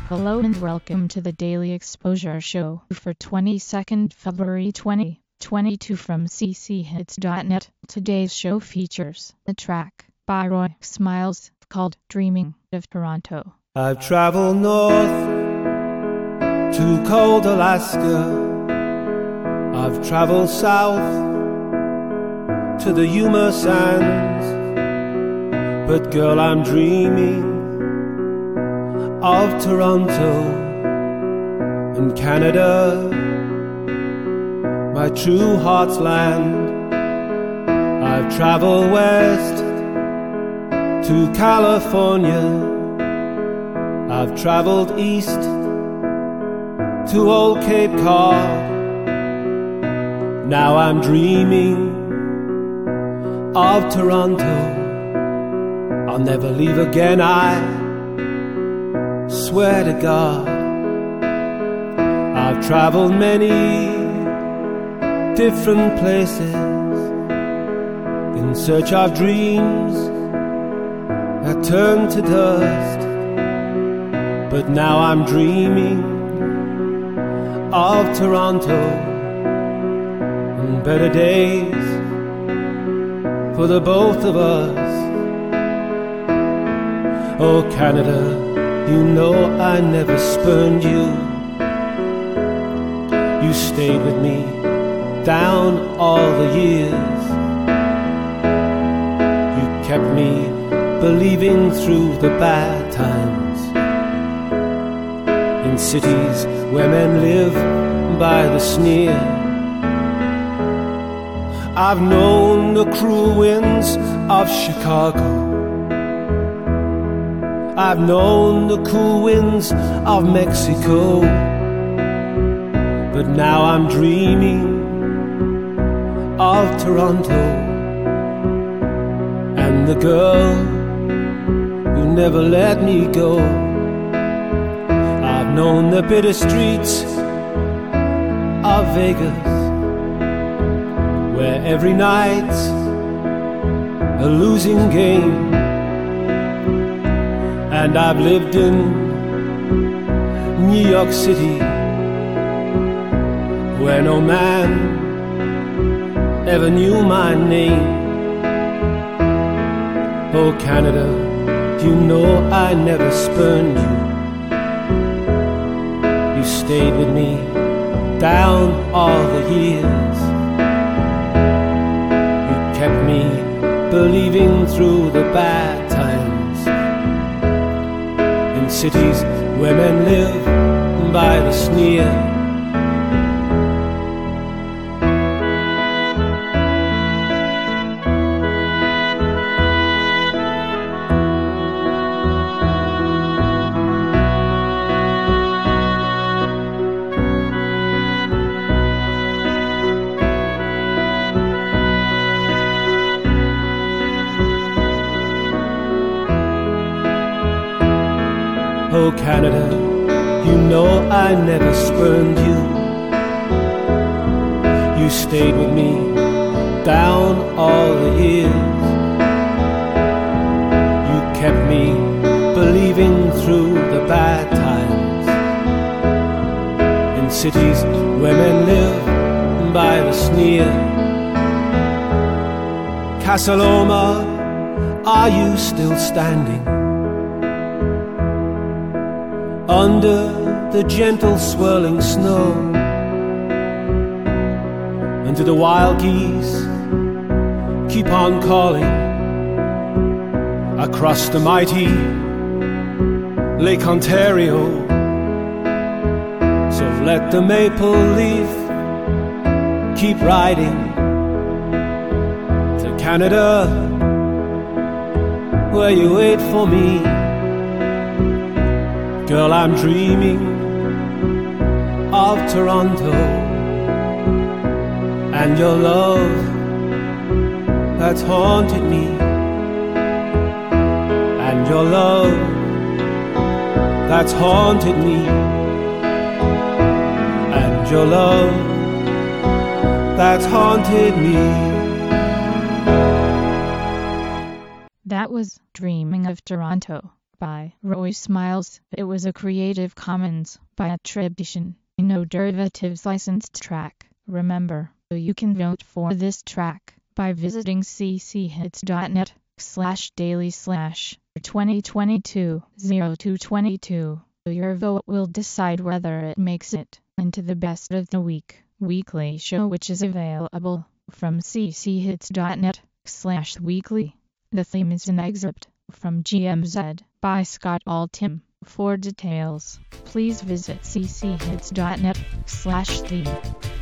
Hello and welcome to the Daily Exposure Show for 22nd February 2022 from cchits.net. Today's show features a track by Roy Smiles called Dreaming of Toronto. I've traveled north to cold Alaska. I've traveled south to the Yuma Sands. But girl, I'm dreaming of Toronto in Canada, my true heart's land. I've traveled west to California. I've traveled east to old Cape Cod. Now I'm dreaming of Toronto. I'll never leave again, I swear to God. I've traveled many different places in search of dreams that turn to dust. But now I'm dreaming of Toronto and better days for the both of us. Oh Canada, you know I never spurned you. You stayed with me down all the years. You kept me believing through the bad times. In cities where men live by the sneer, I've known the cruel winds of Chicago. I've known the cool winds of Mexico. But now I'm dreaming of Toronto and the girl who never let me go. I've known the bitter streets of Vegas, where every night's a losing game. And I've lived in New York City, where no man ever knew my name. Oh Canada, you know I never spurned you. You stayed with me down all the years. You kept me believing through the bad times. In cities where men live by the sneer, oh Canada, you know I never spurned you. You stayed with me down all the years. You kept me believing through the bad times. In cities where men live by the sneer. Casa Loma, are you still standing under the gentle swirling snow? And do the wild geese keep on calling across the mighty Lake Ontario? So let the maple leaf keep riding to Canada, where you wait for me. Girl, I'm dreaming of Toronto and your love that's haunted me, and your love that's haunted me, and your love that's haunted me. That was Dreaming of Toronto by Roy Smiles. It was a Creative Commons by attribution, no derivatives licensed track. Remember, you can vote for this track by visiting cchits.net/daily/2022-0222. Your vote will decide whether it makes it into the Best of the Week weekly show, which is available from cchits.net/weekly. The theme is an excerpt from GMZ by Scott Altham. For details, please visit cchits.net/theme.